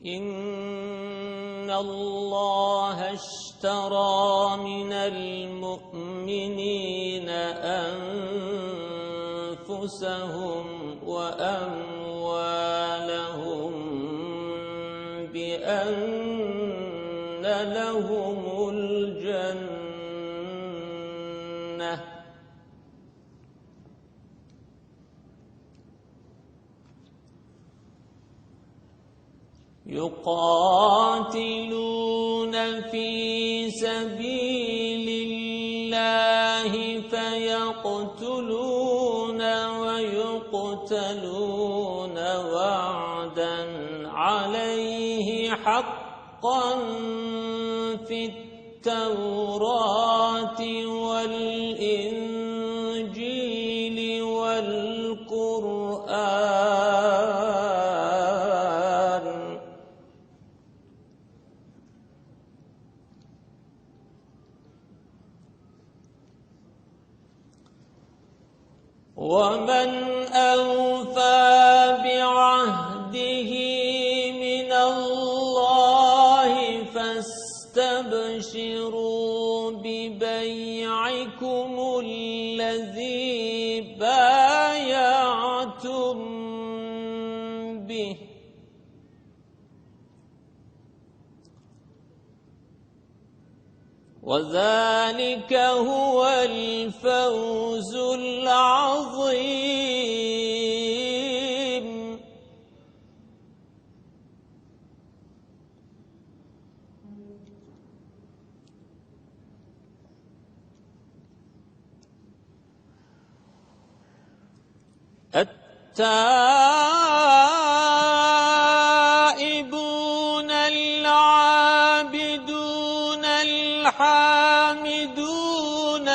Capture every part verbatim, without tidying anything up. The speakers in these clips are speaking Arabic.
إن الله اشترى من المؤمنين أنفسهم وأموالهم بأن لهم الجنة يقاتلون في سبيل الله فيقتلون ويقتلون وعدا عليه حقا في التوراة والإنجيل والقرآن ومن أوفى بعهده من الله فاستبشروا ببيعكم الذي بايعتم به وذلك هو الفوز العظيم التائبون العابدون الحامدون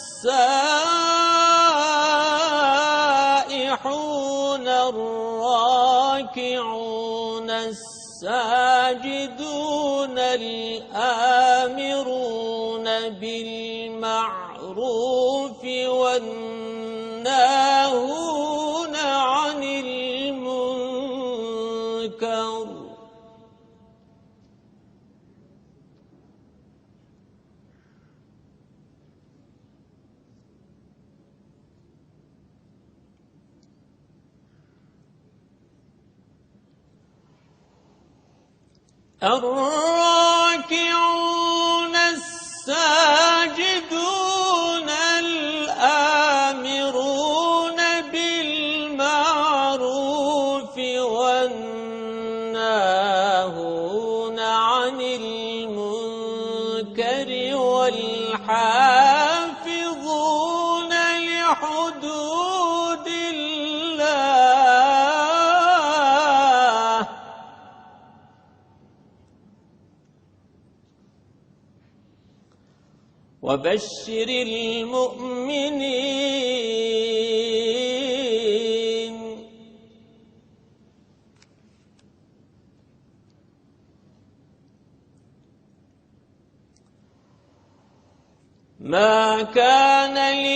السائحون الراكعون الساجدون الآمرون بالمعروف والناهون عن المنكر الراكعون الساجدون الآمرون بالمعروف والناهون عن المنكر والحافظون لحدود الله وبشر المؤمنين ما كان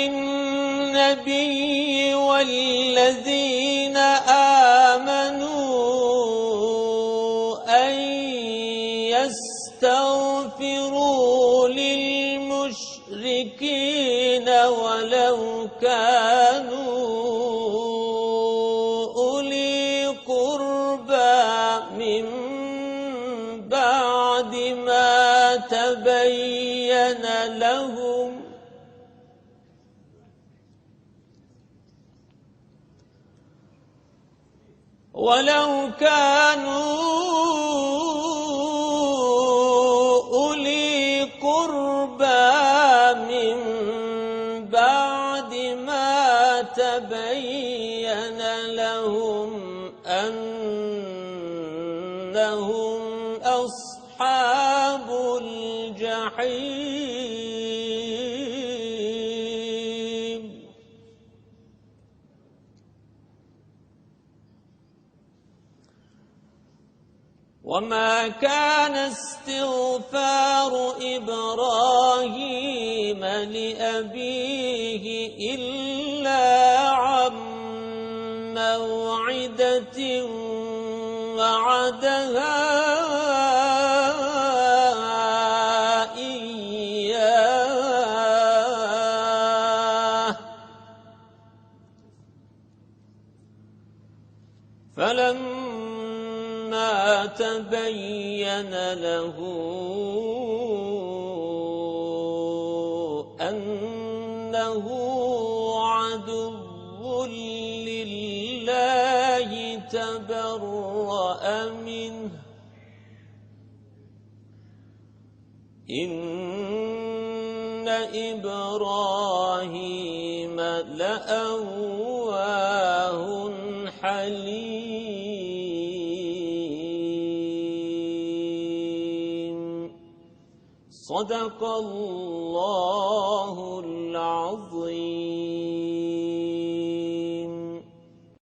للنبي والذين آمنوا أن يستغفروا للمشركين ولو كانوا أولي قربى من بعد ما تبين لهم ولو كانوا أولي قربى من بعد ما تبين لهم أنهم أصحاب الجحيم وما كان استغفار إبراهيم لأبيه إلا عن موعدة وعدها إياه فلما تبين له أنه عدو لله تبرأ منه إن إبراهيم لأواه حليم صدق الله العظيم.